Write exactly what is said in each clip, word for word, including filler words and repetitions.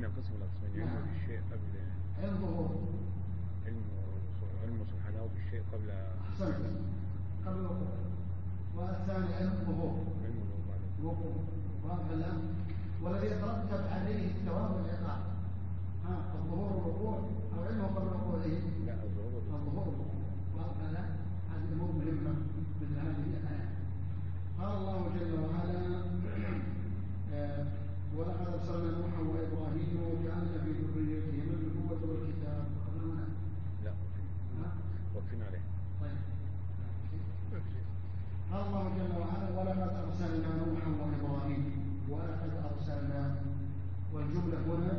قلنا قسم الأقسام علم بالشيء قبل علم ظهور، علم علم سبحانه بالشيء قبل أحسنت، قبل الوقوع. والثاني علم ظهور، علم الوقوع. واضح الآن؟ والذي يترتب عليه الثواب والعقاب. ها الظهور والوقوع أو علمه قبل وقوعه؟ لا، الظهور الظهور والوقوع. واضح الآن؟ هذه أمور مهمة مثل هذه الآيات. قال الله جل وعلا: ولقد أرسلنا نوحا وإبراهيم وجعلنا في ذريتهما النبوة والكتاب. لا، واقفين عليه. طيب. قال الله جل وعلا: ولقد أرسلنا نوحا وإبراهيم. ولقد أرسلنا، والجملة هنا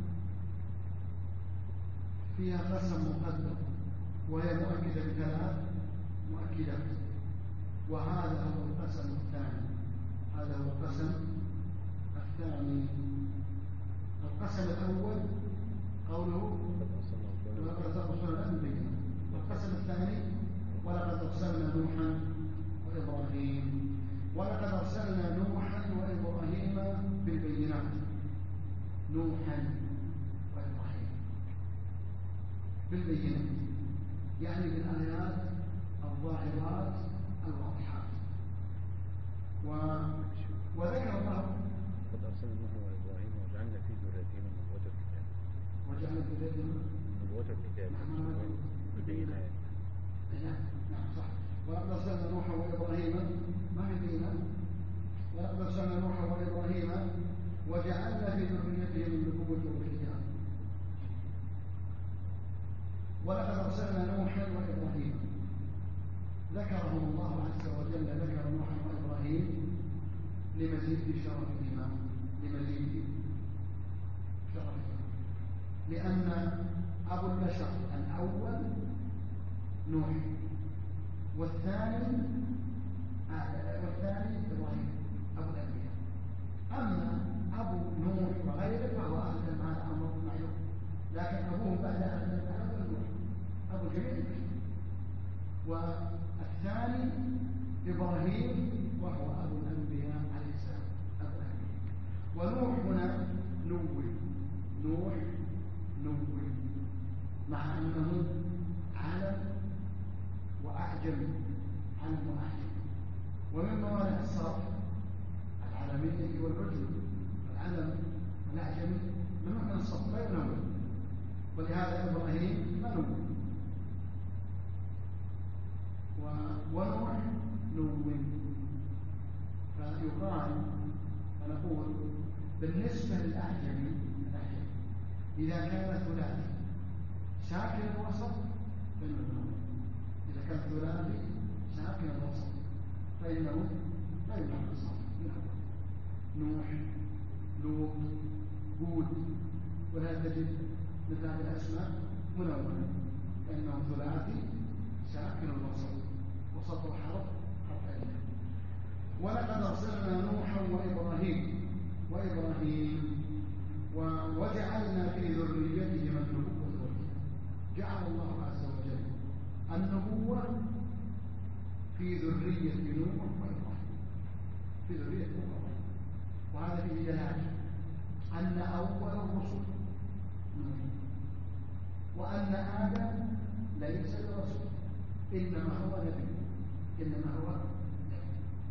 فيها قسم مقدر، وهي مؤكدة بثلاث مؤكدات. وهذا هو القسم الثاني. هذا هو القسم الثاني. القسم الأول قوله ولقد أرسلنا الأنبياء. القسم الثاني ولقد أرسلنا نوحا وإبراهيم. ولقد أرسلنا نوحا وإبراهيم بالبينات. نوحا وإبراهيم بالبينات، يعني بالآيات الظاهرات الواضحات. و... وذكر الله قد أرسلنا نوحا وإبراهيم وجعلنا في ذريتهما نبوة الكتاب. وجعلنا في ذريتهما نبوة الكتاب بالبينات. نعم صح. ولقد أرسلنا نوحا وإبراهيم، ما هي بينات؟ ولقد أرسلنا نوحا وإبراهيم وجعلنا في ذريتهم النبوة والكتاب. ولقد أرسلنا نوحا وإبراهيم، ذكرهم الله عز وجل، ذكر نوحا وإبراهيم لمزيد شرفهما، لمزيد شرفهما، لأن أبو البشر الأول نوح، والثاني والثاني إبراهيم أبو الأنبياء. أما أبو نوح وغيره فهو أقدم، هذا أمر معلوم، لكن أبوه بعد أقدم أبو نوح، أبو جميع البشر. والثاني إبراهيم وهو أبو الأنبياء عليه السلام، أبو الأنبياء. ونوح هنا نوح، نوح نوح، مع أنه علم وأعجم، علم وأعجم. ومن موانع الصرف العالمية والعجم، العلم والأعجم ممنوع من الصرف، لا ينون. ولهذا إبراهيم منون، ونوح نون. فيقال فنقول بالنسبة للأعجم، إذا كان ثلاثي ساكن الوسط فإنه نون، إذا كان ثلاثي ساكن الوسط فإنه لا يمنع الصرف. نوح، لوط، هود، ولا تجد مثل هذه الأسماء منونة، لأنه ثلاثي ساكن الوسط، وسط الحرف حرف ألف. ولقد أرسلنا نوحا وإبراهيم وإبراهيم وجعلنا في ذريتهما النبوة والكتاب. جعل الله عز وجل النبوة في ذرية نوح وإبراهيم، في ذرية نوح وإبراهيم. وهذا فيه دلالة أن أول الرسل نوح، وأن آدم ليس برسول، إنما هو نبي، إنما هو نبي.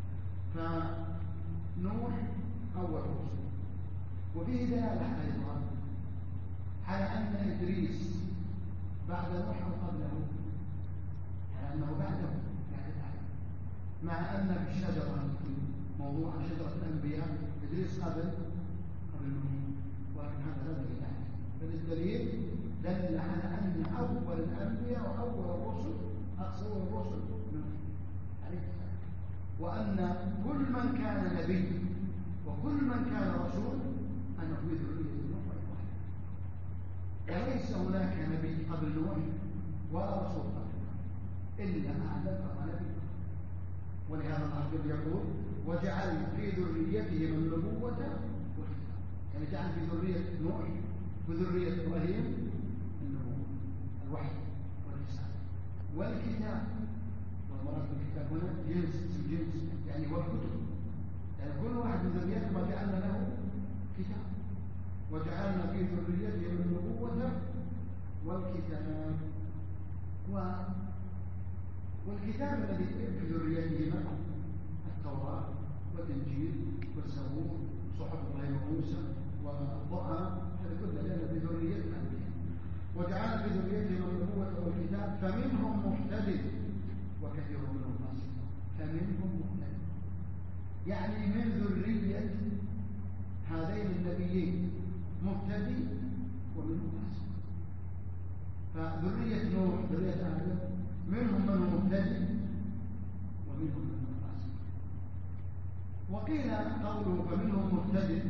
فنوح أول الرسل. وفيه دلالة أيضا على أن إدريس بعد نوح أو قبله، على أنه بعده بعد آدم، مع أن في الشجرة موضوع شجرة الأنبياء إدريس قبل قبل نوح، ولكن هذا لا دليل عليه. فالدليل دل على أن أول الأنبياء وأول الرسل أقصر الرسل نوح عليه السلام، وأن كل من كان نبي وكل من كان رسول أنه في ذرية نوح وإبراهيم. وليس هناك نبي قبل نوح ولا رسول قبل نوح إلا آدم فهو نبي. ولهذا الله يقول وجعل في ذريتهم النبوة والكتاب، يعني جعل في ذرية نوح وذرية إبراهيم النبوة، الوحي والرسالة والكتاب. والمراد بالكتاب هنا جنس جنس، يعني والكتب، يعني كل واحد من ذريته ما جعلنا له كتاب، وجعلنا في ذريتهم النبوة والكتاب. و... والكتاب الذي في ذريتهما التوراة والإنجيل والزبور صحف إبراهيم وموسى والقرآن، هذا كله جاء في ذرية الأنبياء. وجعلنا في ذريتهم النبوة والكتاب فمنهم مهتد وكثير منهم فاسقون. فمنهم مهتد يعني من ذرية هذين النبيين مهتدي ومنهم فاسق. فذرية نوح ذرية آدم منهم من هو مهتدي ومنهم من هو فاسق. وقيل قوله فمنهم مهتدي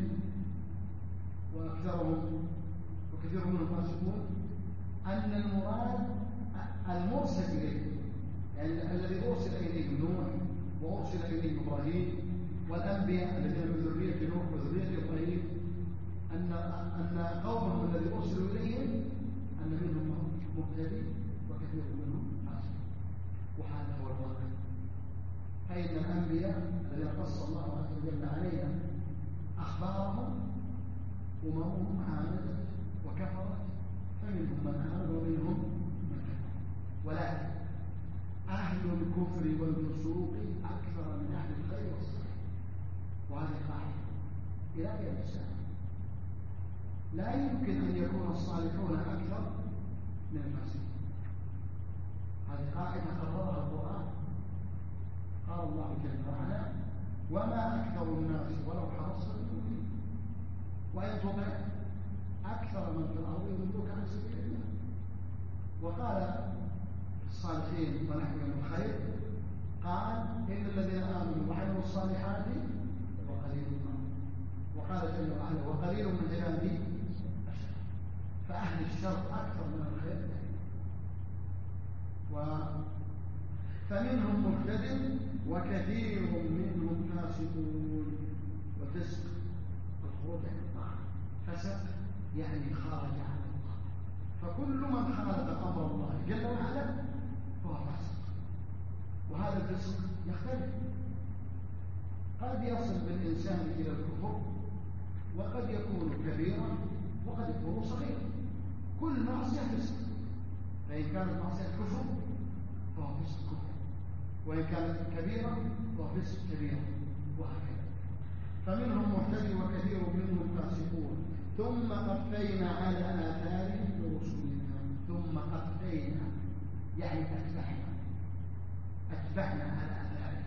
وأكثرهم وكثير منهم فاسقون أن المراد المرسل إليه، يعني الذي أرسل إليه نوح وأرسل إليه إبراهيم والأنبياء الذين من ذرية نوح وذرية إبراهيم، أن أن قومهم الذي أرسلوا إليهم أن منهم مهتدي وكثير منهم فاسق. وهذا هو الواقع. فإن الأنبياء الذين قص الله عز وجل علينا أخبارهم أممهم عاندت وكفرت، فمنهم من آمن ومنهم من كفر. ولكن أهل الكفر والفسوق أكثر من أهل الخير والصلاح. وهذه قاعدة إلى يوم الساعة. لا يمكن أن يكون الصالحون أكثر من الفاسقين. هذه قاعدة قررها القرآن. قال الله جل وعلا وما أكثر الناس ولو حرصت المؤمنين وإن تطع أكثر من في الأرض يضلوك عن سبيل الله. وقال الصالحين ونحوهم الخير قال إن الذين آمنوا وعملوا الصالحات وقليل منهم. وقال جل وعلا وقليل من عبادي الشر. فأهل الشر أكثر من الخير. و فمنهم مهتد وكثير منهم فاسقون. والفسق الخروج عن الطاعة. فسق يعني خارج عن الله. فكل من خالف أمر الله جل وعلا فهو فاسق. وهذا الفسق يختلف، قد يصل بالإنسان إلى الكفر وقد يكون كبيرا وقد يكون صغيرا. كل معصية فسق. فإن كانت معصية كفر فهو فسق كفر، وإن كانت كبيرة فهو فسق كبيرة، وهكذا. فمنهم مهتدي وكثير منهم فاسقون. ثم قفينا على آثارهم برسلنا. ثم قفينا يعني أتبعنا أتبعنا على آثارهم،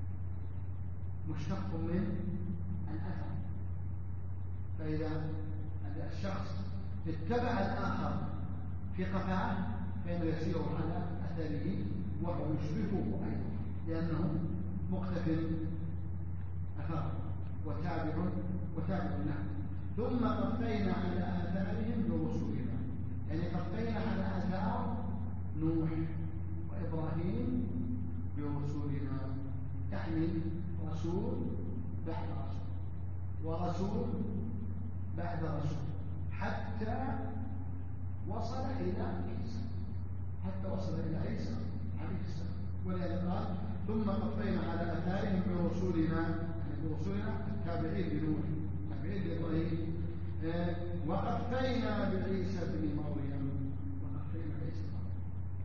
مشتق من الأثر. فإذا الشخص اتبع الآخر في قفاه فإنه يسير على أثره وهو يشركه أيضا، لأنه مقتفل أثره وتابع وتابع له. ثم قفينا على آثارهم برسلنا، يعني قفينا على آثار نوح وإبراهيم برسلنا، يعني رسول بعد رسول ورسول بعد رسول حتى وصل إلى عيسى حتى وصل إلى عيسى عليه السلام. ولهذا قال ثم قفينا على آثارهم برسلنا، يعني برسلنا التابعين لنوح التابعين لإبراهيم. آه وقفينا بعيسى بن مريم وقفينا بعيسى بن مريم،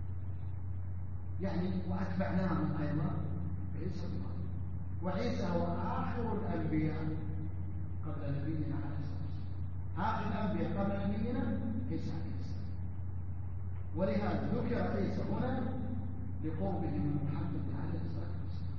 يعني وأتبعناهم أيضا بعيسى بن مريم. وعيسى هو آخر الأنبياء قبل نبينا عليه الصلاة والسلام. آخر الأنبياء قبل نبينا عيسى عليه السلام. ولهذا ذكر عيسى هنا لقربه من محمد عليه الصلاة والسلام،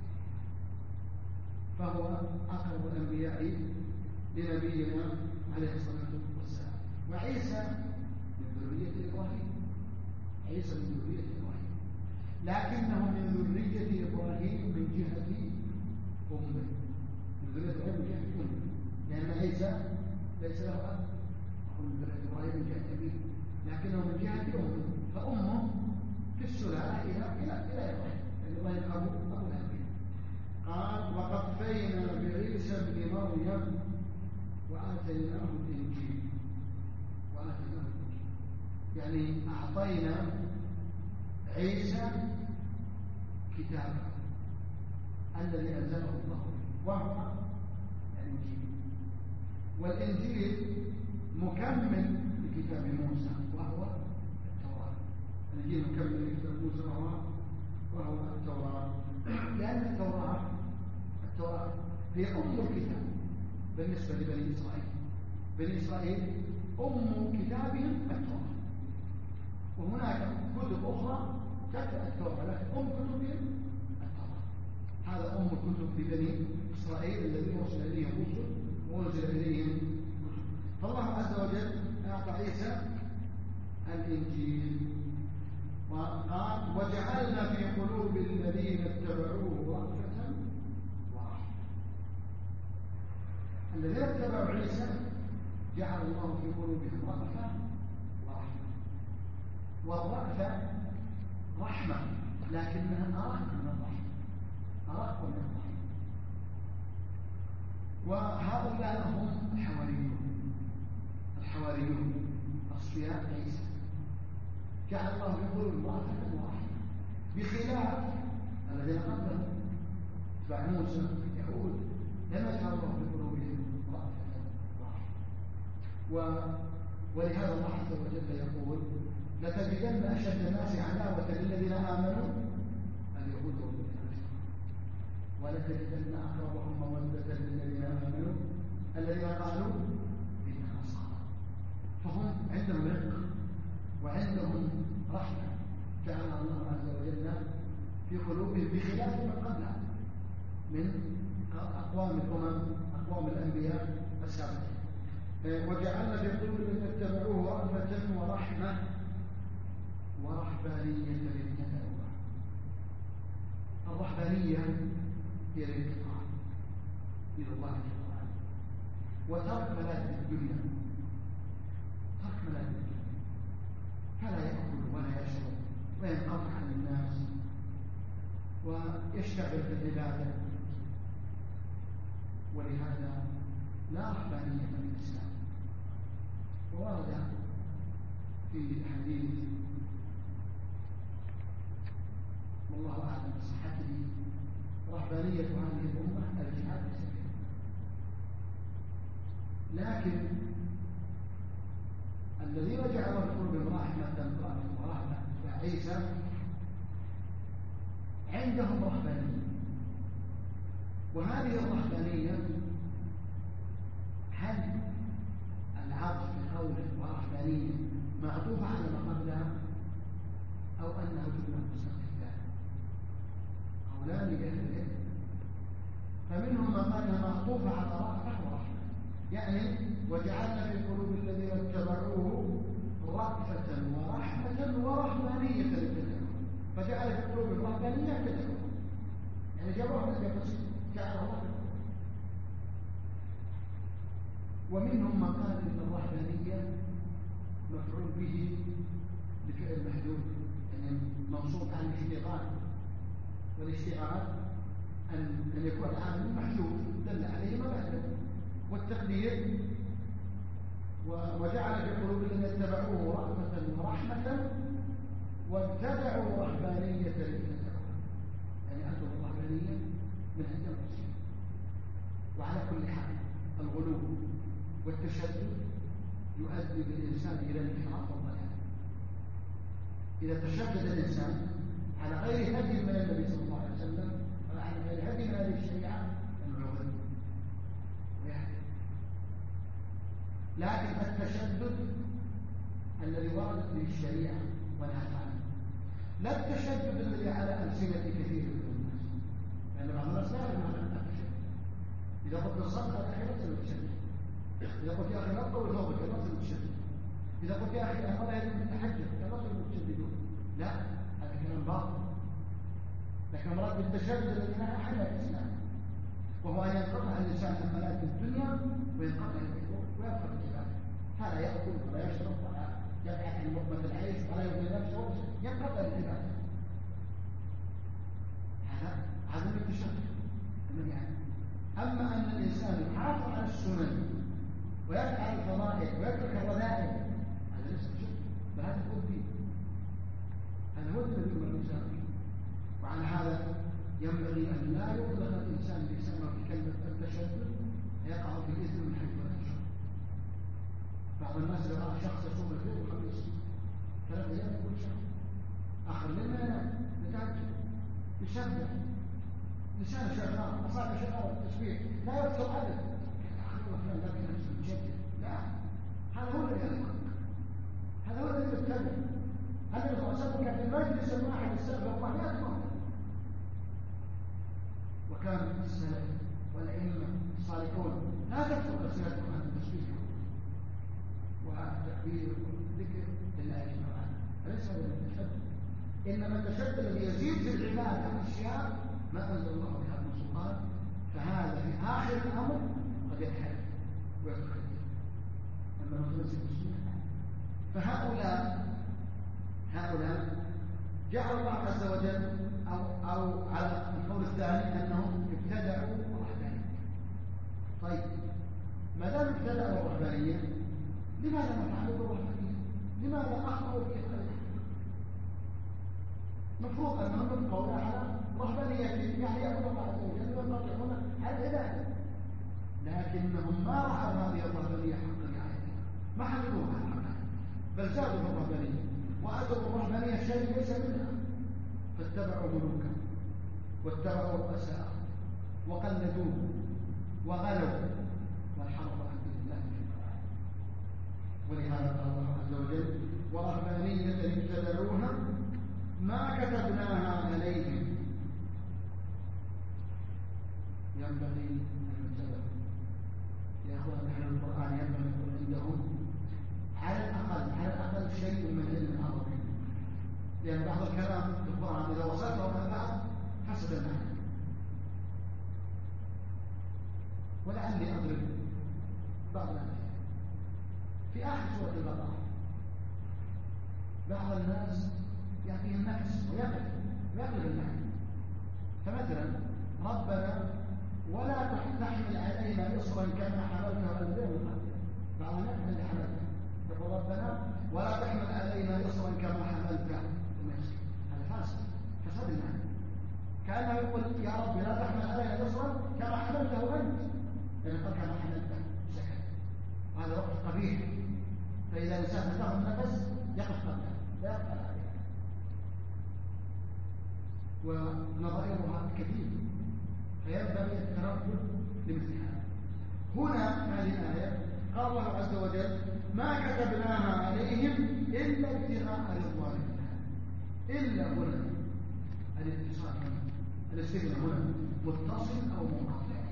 فهو أقرب الأنبياء لنبينا عليه الصلاة والسلام. وعيسى من ذرية إبراهيم عيسى من ذرية إبراهيم لكنه من ذرية إبراهيم من جهة أمه، من ذرية إبراهيم من جهة أمه، لأن عيسى ليس له أب، هو من ذرية إبراهيم من جهة أبيه، لكنه من جهة أمه، فأمه في السلالة إلى إلى إلى إبراهيم، لأن إبراهيم أبو أبو الأنبياء. قال وقفينا بعيسى ابن مريم وآتيناه الإنجيل. وآتيناه الإنجيل يعني أعطينا عيسى كتابا الذي أنزله الله وهو الإنجيل. والإنجيل مكمل لكتاب موسى وهو التوراة. الإنجيل مكمل لكتاب موسى وهو وهو التوراة، لأن التوراة التوراة هي أم الكتاب بالنسبة لبني إسرائيل. بني إسرائيل أم كتابهم التوراة، وهناك كتب أخرى تتبع التوراة لكن أم كتبهم التوراة. هذا أم الكتب لبني إسرائيل الذين أرسل إليهم رسل وأنزل إليهم كتب. فالله عز وجل أعطى عيسى الإنجيل وقال وجعلنا في قلوب الذين اتبعوه رأفة ورحمة. الذين اتبعوا عيسى جعل الله في قلوبهم رأفة ورحمة. والرأفة رحمة لكنها أرق من الرحمة، أرق من الرحمة. وهؤلاء هم الحواريون. الحواريون أصفياء عيسى جعل الله في قلوبهم رأفة ورحمة، بخلاف الذين قبلهم اتباع موسى يهود لم يجعل الله في قلوبهم رأفة ورحمة. ولهذا الله عز وجل يقول لتجدن أشد الناس عداوة للذين آمنوا اليهود والذين أشركوا ولتجدن أقربهم مودة للذين آمنوا الذين قالوا إننا نصارى. فهم عندهم رق وعندهم رحمة جعلها الله عز وجل في قلوبهم بخلاف من قبلها من أقوام الأمم أقوام الأنبياء السابقين. وجعلنا في قلوب الذين اتبعوه رأفة ورحمة ورهبانية ابتدعوها. الرهبانية هي الانتقال إلى الله جل وعلا وترك ملاذ الدنيا، ترك ملاذ الدنيا، فلا يأكل ولا يشرب وينقطع عن الناس ويشتغل في العبادة. ولهذا لا رهبانية في الإسلام. وورد في حديث والله أعلم بصحته رهبانية هذه الأمة الجهاد في سبيل الله. لكن الذين جعلوا في قلوبهم رحمة ورهبة وعيسى عندهم رهبانية، وهذه الرهبانية هل العطف في قوله ورهبانية معطوفة على ما قبلها أو أنه جملة مستقلة؟ قولان لأهل العلم، فمنهم من قال انها معطوفة على رأفة ورحمة، يعني وجعلنا في قلوب الذين اتبعوه رأفة ورحمة ورهبانية ابتدعوها، فجعل في قلوبهم رهبانية ابتدعوها، يعني جابوها من القصير جعلها الله. ومنهم من قال ان الرهبانية مفعول به بفعل محدود، يعني منصوب عن الاشتغال، والاشتغال أن أن يكون العامل محدود دل عليه ما بعده، والتقدير وجعل في قلوب الذين اتبعوه رأفة ورحمة وابتدعوا رهبانية ابتدعوها، يعني أتوا الرهبانية من عند المسلمين. وعلى كل حال الغلو والتشدد يؤدي بالإنسان إلى الانحراف والضلال. إذا تشدد الإنسان على غير هدي من النبي صلى الله عليه وسلم وعلى غير هدي من هذه الشريعة أنه يغلو ويهدي. لكن التشدد الذي وردت به الشريعة ونهت عنه، لا التشدد الذي على ألسنة كثير من الناس، لأن بعض الناس لا يعلم عن التشدد. إذا قلت الصدق أخي لازم تشدد، إذا قلت يا أخي لا تطول ثوبك لازم تشدد، إذا قلت يا أخي أنا لا يجب التحجب لازم تشددون. لا، هذا كلام باطل. لكن مراد بالتشدد الذي نهى عنه الإسلام، وهو أن ينقطع الإنسان عن ملاذ الدنيا وينقطع الحقوق ويفرق العبادة، فلا يأكل ولا يشرب ولا يبحث عن لقمة العيش ولا يبني نفسه، ينقطع العبادة. هذا هذا من التشدد. يعني أما أن الإنسان يحافظ على السنن ويفعل الفضائل ويترك الرذائل، هذا ليس تشدد، بل هذا هو الدين، هذا هو الذي يؤمر الإنسان. وعلى هذا ينبغي أن لا يطلق الإنسان لسانه بكلمة التشدد، يقع في الإثم من حيث لا يشعر. بعض الناس إذا رأى شخص يصوم الاثنين والخميس ثلاث أيام كل شهر آخر الليل ما ينام يتعجب يشبع لسانه شغال أصابعه شغال التسبيح لا يكثر عدد أخي فلان ذاك نفسه متشدد لا هذا هو الذي يضحك هذا هو الذي يتبع هذا الرسول صلى الله عليه وسلم كان في المجلس الواحد يستغفر الله مئة مرة وكان السلف والأئمة الصالحون لا تكثر أسئلتهم عن التسبيح والتكبير والذكر إلا أجمع أليس هذا التشدد إنما التشدد الذي يزيد في العبادة عن أشياء ما أنزل الله بها من سلطان فهذا في آخر الأمر قد ينحرف ويتخذ أما مخلص المسلمين فهؤلاء هؤلاء جعل الله عز وجل أو, أو على القول الثاني أنهم ابتدعوا الرهبانية. طيب ما دام ابتدعوا الرهبانية لماذا ما فعلوا بالرهبانية؟ لماذا أخطأوا في خلقها؟ مفروض أنهم يبقوا على رهبانية يعني يعبد الله عز وجل ويطلعون على العبادة لكنهم ما رأوا هذه الرهبانية حق رعايتها ما حفظوها حقا بل زادوا في الرهبانية وأتوا الرهبانية شيء ليس منها فاتبعوا ملوكا واتبعوا رؤساء وقلدوه وغلوا والحرب عن دين الله ولهذا قال الله عز وجل ورهبانية ابتدعوها ما كتبناها عليهم ينبغي أن يتبعوا يا أخوان نحن القرآن ينبغي أن يكون عندهم على الأقل على الأقل شيء من علم العربي لأن بعض الكلام في القرآن إذا وصلته من بعض حسب المعنى ولعلي أضرب بعض الأمثلة في آخر سورة البقرة بعض الناس يعطيه النفس ويقلب ويقلب المعنى فمثلا ربنا ولا تحمل علينا إصرا كما حملته على الذين من قبلنا بعض الناس اللي حملته يقول ربنا ولا تحمل علينا إصرا كما حملته هذا فاسد فساد المعنى كأنه يقول يا رب لا تحمل علينا إصرا كما حملته أنت لأن قال كما حملته سكت وهذا وقت قبيح فإذا الإنسان فتاه النفس يقف قبله لا يقف عليه ونظائرها كثير فينبغي التردد لمثل هذا هنا هذه الآية قال الله عز وجل ما كتبناها عليهم إلا ابتغاء رضوان الله إلا هنا الاتصال هنا الاستثناء هنا متصل أو منقطع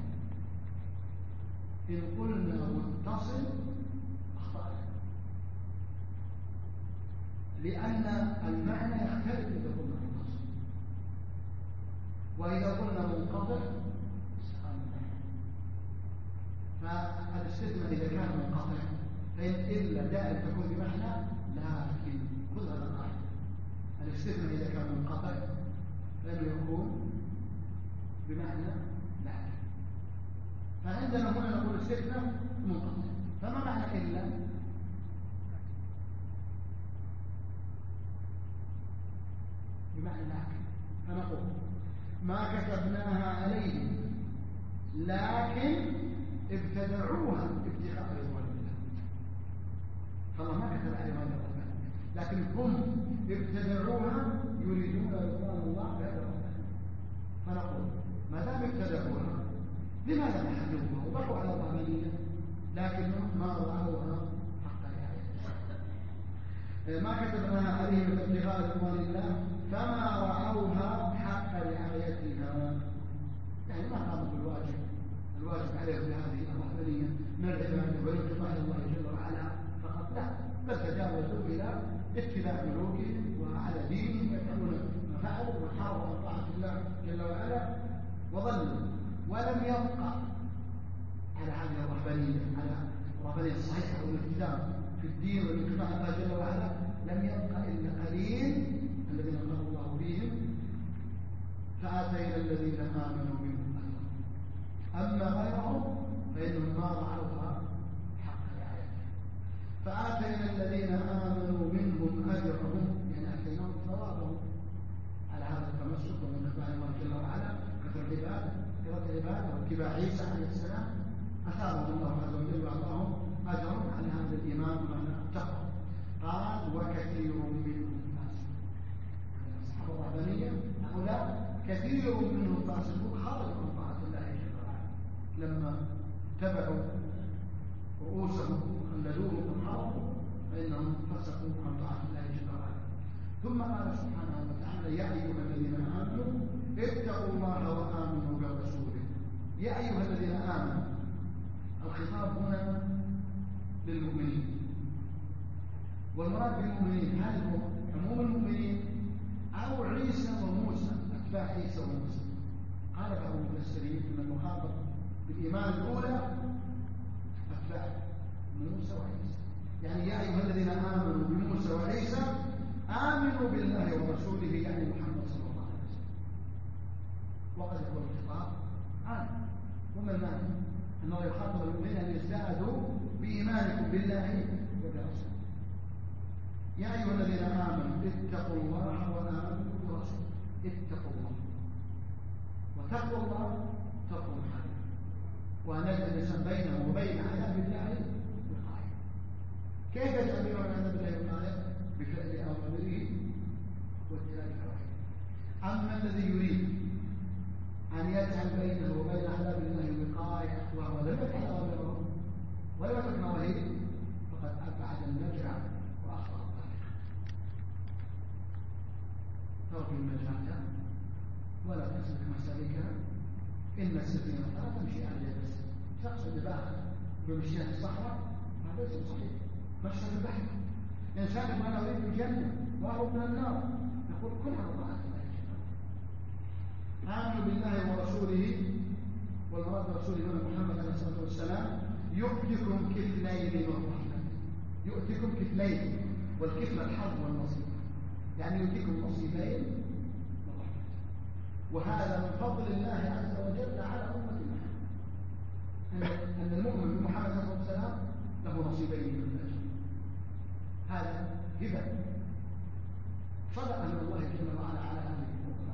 إن قلنا متصل أخطأنا لأن المعنى يختلف إذا قلنا متصل وإذا قلنا منقطع استقام المعنى فالاستثناء إذا كان منقطع فإن إلا دائما تكون بمعنى لكن خذ هذا القاعدة الاستثناء إذا كان منقطع فإنه يكون بمعنى لكن فعندنا هنا نقول استثناء منقطع فما معنى إلا بمعنى لكن فنقول ما كتبناها عليهم لكن ابتدعوها ابتغاء رضوان الله فالله ما كتب عليهم هذا الرحمن لكن هم ابتدعوها يريدون رضوان الله بهذا الرحمن فنقول ما دام ابتدعوها لماذا ما حملوها وبقوا على الرحمانية لكنهم ما رأوها حق رعايتها ما كتبناها عليهم ابتغاء رضوان الله فما رأوها حق رعايتها يعني ما قاموا بالواجب الواجب عليهم بهذه الرحمانية من العبادة والانقطاع الله جل وعلا فقط لا بل تجاوزوا إلى اتباع ملوكهم وعلى دينهم ويفعلون ما فعلوا وحاربوا عن طاعة الله جل وعلا وظلوا ولم يبقى على هذه الرهبانية على الرهبانية الصحيحة والالتزام في الدين والانقطاع عن الله جل وعلا لم يبقى إلا قليل الذين قال الله فيهم فآتينا الذين آمنوا منهم أجرا أما غيرهم فإنهم ما رعوها حق رعايتها فآتينا الذين آمنوا منهم أجرهم يعني آتيناهم ثوابهم على هذا التمسك والانقطاع عن الله جل وعلا كثر العبادة كثرة العبادة واتباع عيسى عليه السلام أثابهم الله عز وجل وأعطاهم أجر على هذا الإمام ومن اتقى. قال وكثير منهم فاسقون. أصحاب الرهبانية هؤلاء كثير منهم فاسقون خرجوا عن طاعة الله جل وعلا لما تبعوا رؤوسهم وخلدوهم وحاربوا فإنهم فسقوا عن طاعة الله جل وعلا. ثم قال سبحانه وتعالى يا أيها الذين آمنوا اتقوا الله وآمنوا برسوله. يا أيها الذين آمنوا، الخطاب هنا للمؤمنين، والمراد بالمؤمنين هل هو عموم المؤمنين أو عيسى وموسى أتباع عيسى وموسى؟ قال بعض المفسرين أن المخاطب بالإيمان الأولى أتباع موسى وعيسى، يعني يا أيها الذين آمنوا بموسى وعيسى آمنوا بالله ورسوله، يعني محمد صلى الله عليه وسلم. وقد يكون الخطاب عام، ومن معنى أنه يخاطب المؤمنين أن يزدادوا بإيمانكم بالله وبرسوله. يا أيها الذين آمنوا اتقوا الله وآمنوا برسوله. اتقوا الله، وتقوى الله تقوى محارمه، وأن يجعل الإنسان بينه وبين عذاب الله وقاية. كيف يجعل بينه وبين عذاب الله وقاية؟ بفعل أوامره واجتناب نواهيه. أما الذي يريد أن يجعل بينه وبين عذاب الله وقاية وهو لم يفعل أوامره ولم يترك نواهيه فقد أبعد النجع وأخطأ الطريق. ترك النجاة ولا تسلك مسالكها، إن السفينة لا تمشي على اليابس. شخص اللي باخر بمشيها في الصحراء هذا ليس صحيح، مشى في البحر. إنسان يقول أنا أريد الجنة وأهرب من النار، يقول كن على طاعة الله جل وعلا. آمنوا بالله ورسوله، والمراد برسوله هنا محمد عليه الصلاة والسلام. يؤتكم كفلين من رحمته. يؤتكم كفلين، والكفل الحظ والنصيب، يعني يؤتكم نصيبين من رحمته. وهذا من فضل الله عز وجل على أمة محمد، أن المؤمن بمحمد عليه الصلاة والسلام له نصيبين من الأجر. هذا هبة صدق من الله جل وعلا على هذه الأمة.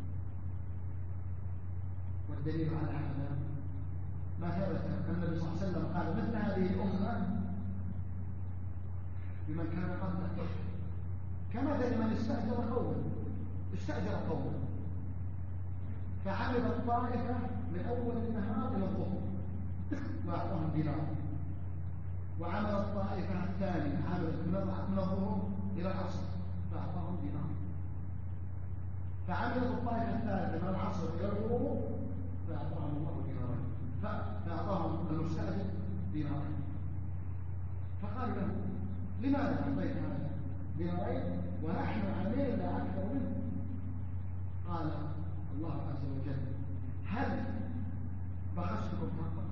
والدليل على هذا ما ثبت أن النبي صلى الله عليه وسلم قال مثل هذه الأمة بمن كان قبله كمثل من استأجر قوما استأجر قوما فعمل الطائفة من أول النهار إلى الظهر وأعطاهم دينار، وعمل الطائفة الثانية عملت من الظهر إلى العصر فأعطاهم دينار، فعملت الطائفة الثالثة من العصر إلى الغروب فأعطاهم الله دينارين، فأعطاهم المستأجر دينارين. فقال له لماذا أعطيت هذا دينارين ونحن عملنا أكثر منه؟ قال الله عز وجل هل بخستكم حقكم؟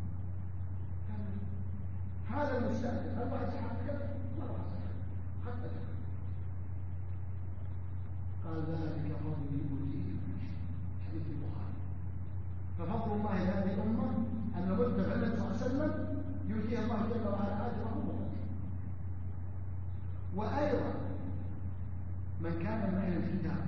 هذا المستأجر هل بخس حقك؟ ما بخس حتى قال ذلك فضل يؤتيه حديث البخاري. ففضل الله لهذه الأمة أن متبع النبي صلى الله عليه وسلم يؤتيه الله جل وعلا أجره وفضله. وأيضا من كان من أهل الكتاب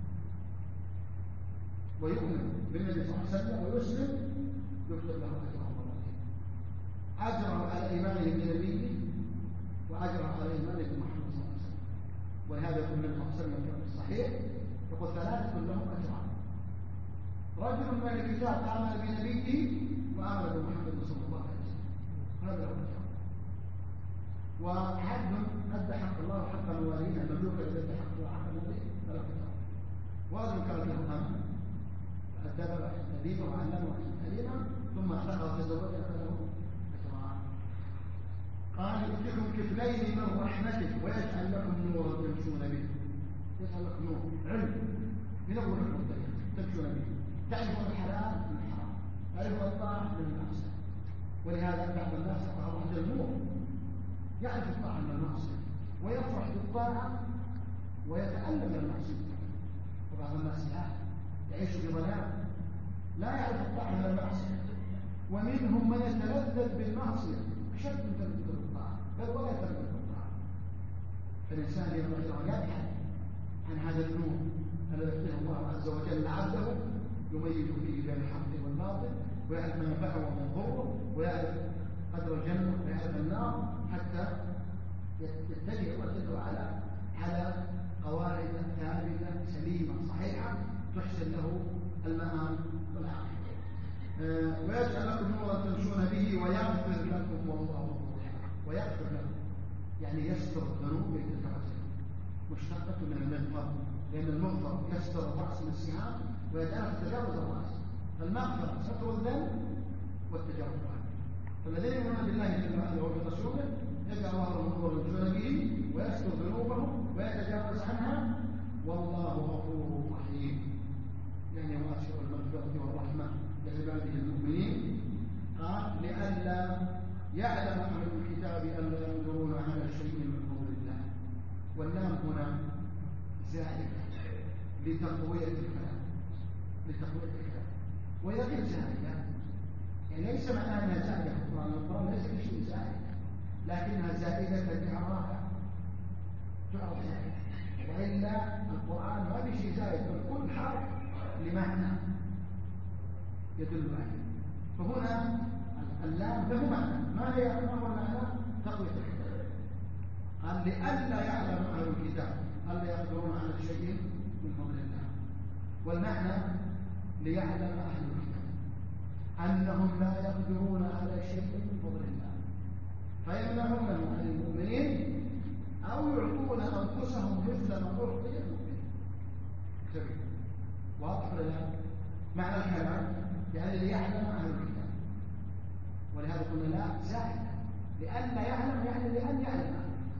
ويؤمن بالنبي صلى الله عليه وسلم ويسلم يكتب له أجره مرتين، أجره على إيمانه بنبيه وأجره على إيمانه بمحمد صلى الله عليه وسلم. ولهذا يقول النبي صلى الله عليه وسلم في الصحيح يقول ثلاثة لهم أجران: رجل من الكتاب آمن بنبيه وآمن بمحمد صلى الله عليه وسلم، هذا له أجران. وحد أدى حق الله وحق مواليه، المملوك الذي أدى حق الله وحق مواليه فله أجران. ورجل كان له أمن أدب تأديبه وعلمه تعليما ثم اعتقد تزوجه فله أجران. قال يؤتكم كفلين من رحمته ويجعل لكم نورا تمشون به. يجعل لكم نور علم من أول الطريق تمشون به، تعرفون الحلال من الحرام، تعرفون الطاعة من المعصية. ولهذا بعض الناس يقرأ عند النور يعرف الطاعة من المعصية ويفرح بالطاعة ويتألم من المعصية. وبعض الناس يعيش في ظلام لا يعرف الطاعة من المعصية، ومنهم من يتلذذ بالمعصية أشد من تلذذ بالطاعة بل ولا يتلذذ بالطاعة. فالإنسان ينبغي أن يبحث عن هذا النور الذي يعطيه الله عز وجل عبده يميز فيه بين الحق والباطل، ويعرف ما ينفعه وما يضره، ويعرف قدر الجنة ويعرف النار، حتى يتجه الله جل وعلا على قواعد ثابتة سليمة صحيحة تحسن له المآل والعاقبة. أه ويجعل لكم نورا تمشون به ويغفر لكم والله غفور رحيم. ويغفر لكم يعني يستر الذنوب ويتجاوز، مشتقة من المغفر، لأن المغفر يستر الرأس من السهام ويجعلك تتجاوز الرأس، فالمغفرة ستر الذنب والتجاوز عنه. فالذين يؤمنون بالله جل وعلا وبرسوله يجعل الله لهم نورا يمشون به ويستر ذنوبهم ويتجاوز عنها والله غفور رحيم، يعني واسع المغفرة والرحمة لعباده المؤمنين. قال لئلا يعلم أهل الكتاب أن لا يقدرون على شيء من فضل الله، واللام هنا زائدة لتقوية الكلام، لتقوية الكلام، وإذا قلت زائدة يعني ليس معناها أنها زائدة في القرآن، القرآن ليس بشيء زائد، لكنها زائدة لإعرابها، تعرف زائدة، وإلا القرآن ما بشيء زائد، بل كل حرف لمعنى يدل عليه. فهنا اللام له معنى، ما هي ما هو المعنى؟ تقوية الكلام. قال لئلا يعلم أهل الكتاب ألا يقدرون على شيء من فضل الله، والمعنى ليعلم أهل الكتاب أنهم لا يقدرون على شيء من فضل الله فيمنعونه عن المؤمنين أو يعطون أنفسهم مثل ما أعطي المؤمنين. كبير واضح ولا لا؟ معنى الكلام يعني ليعلم أهل الكتاب، ولهذا قلنا لا زائد، لأن يعلم يعني لأن يعلم،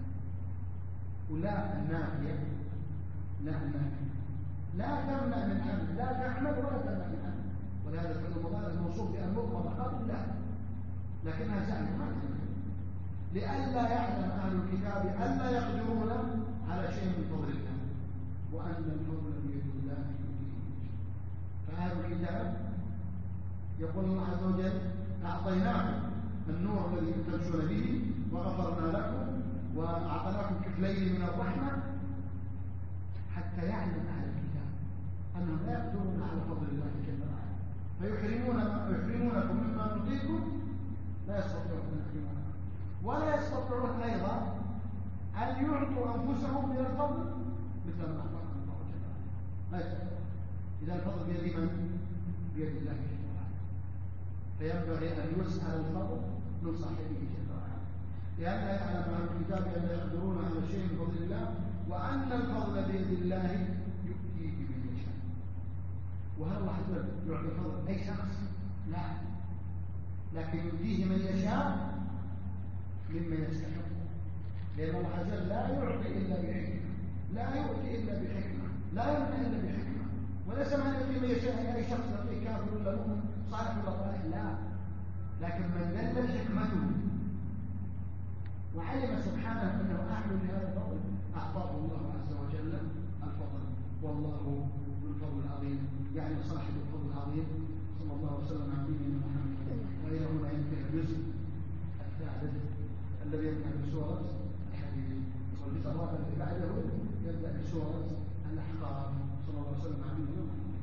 ولا النافية لا النافية لا تمنع من عمل، لا تعمل ولا تمنع من عمل، ولهذا الفعل المضارع الموصوف بأن مضمر قبل لا، لكنها زائدة ما تمنع. لئلا يعلم أهل الكتاب ألا يقدرون على شيء من فضل الله وأن الفضل بيد الله يؤتيه. فأهل الكتاب يقول الله عز وجل أعطيناكم النور الذي تمشون به وغفرنا لكم وأعطيناكم كفلين من الرحمة، حتى يعلم أهل الكتاب أنهم لا يقدرون على فضل الله جل وعلا فيحرمون يحرمونكم مما نعطيكم، لا يستطيعون أن يحرمونكم ولا يستطيعون أيضا أن يعطوا أنفسهم من الفضل مثل ما أعطاهم الله جل وعلا، لا يستطيعون. إذا الفضل بيد من؟ بيد الله جل وعلا، فينبغي أن يسأل الفضل من صاحبه جل وعلا، لأن يعلم أهل الكتاب أن لا يقدرون على شيء من فضل الله وأن الفضل بيد الله يؤتيه من يشاء. وهل الله عز وجل يعطي الفضل أي شخص؟ لا، لكن يؤتيه من يشاء ممن يستحق، لأن الله عز وجل لا يعطي إلا بحكمة، لا يؤتي إلا بحكمة، لا يمنع إلا بحكمة. وليس معنى يؤتي من يشاء أي شخص يعطيه كافر ولا مؤمن صالح ولا طالح، لا، لكن من دلت حكمته وعلم سبحانه أنه أهل لهذا الفضل أعطاه الله عز وجل الفضل، والله ذو الفضل العظيم، يعني صاحب الفضل العظيم. صلى الله وسلم على نبينا محمد. وإلى هنا ينتهي الجزء الثالث الذي يبدأ بسورة الحديد، والجزء الرابع الذي بعده يبدأ بسورة الأحقاف. صلى الله وسلم على نبينا محمد.